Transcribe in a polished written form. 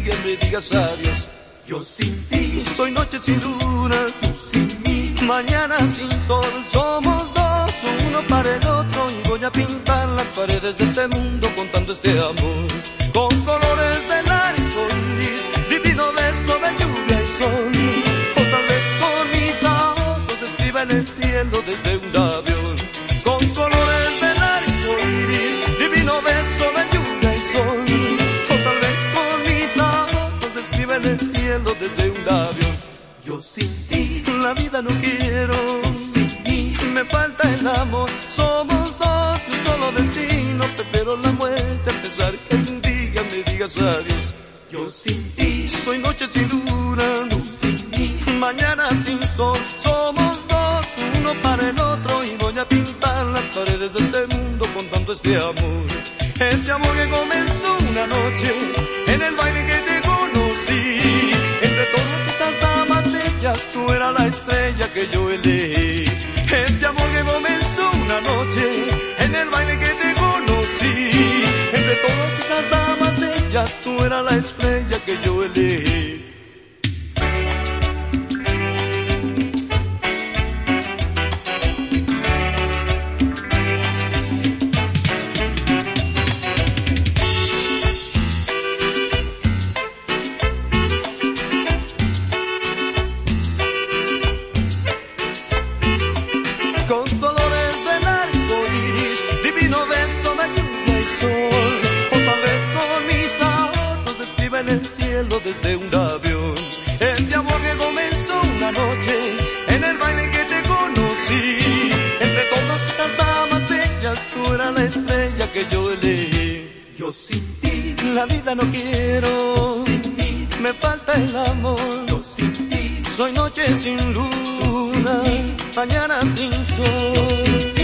me digas adiós. Yo sin ti, Soy noche sin luna, tú sin mí, mañana sin sol. Somos dos, uno para el otro, y voy a pintar las paredes de este mundo contando este amor. Con colores del arco iris, divino beso de lluvia y sol. O tal vez con mis ojos escriba en el cielo desde un avión. Con colores del arco iris, divino beso de lluvia y sol. O tal vez con mis ojos escriba en el cielo desde un avión. yo sin ti, La vida no quiero, sin mí, me falta el amor. Somos dos, un solo destino. Prefiero la muerte a pesar que un día me digas adiós. yo sin ti, Soy noche sin luna, tú sin mí, mañana sin sol. Somos dos, uno para el otro, y voy a pintar las paredes de este mundo contando este amor. Este amor que comenzó una noche en el baile que te conocí. Entre todas estas damas bellas, tú eras la estrella que yo elegí. Este amor que comenzó una noche en el baile que te conocí. Entre todas esas damas bellas, tú eras la estrella que yo elegí. Con colores del arco iris, divino beso de lluvia y sol. O tal vez con mis ojos escriba en el cielo desde un avión. Este amor que comenzó una noche en el baile que te conocí. Entre todas estas damas bellas, tú eras la estrella que yo elegí. yo sin ti, La vida no quiero, sin mí, me falta el amor. yo sin ti, Soy noche sin luna, mañana sin sol.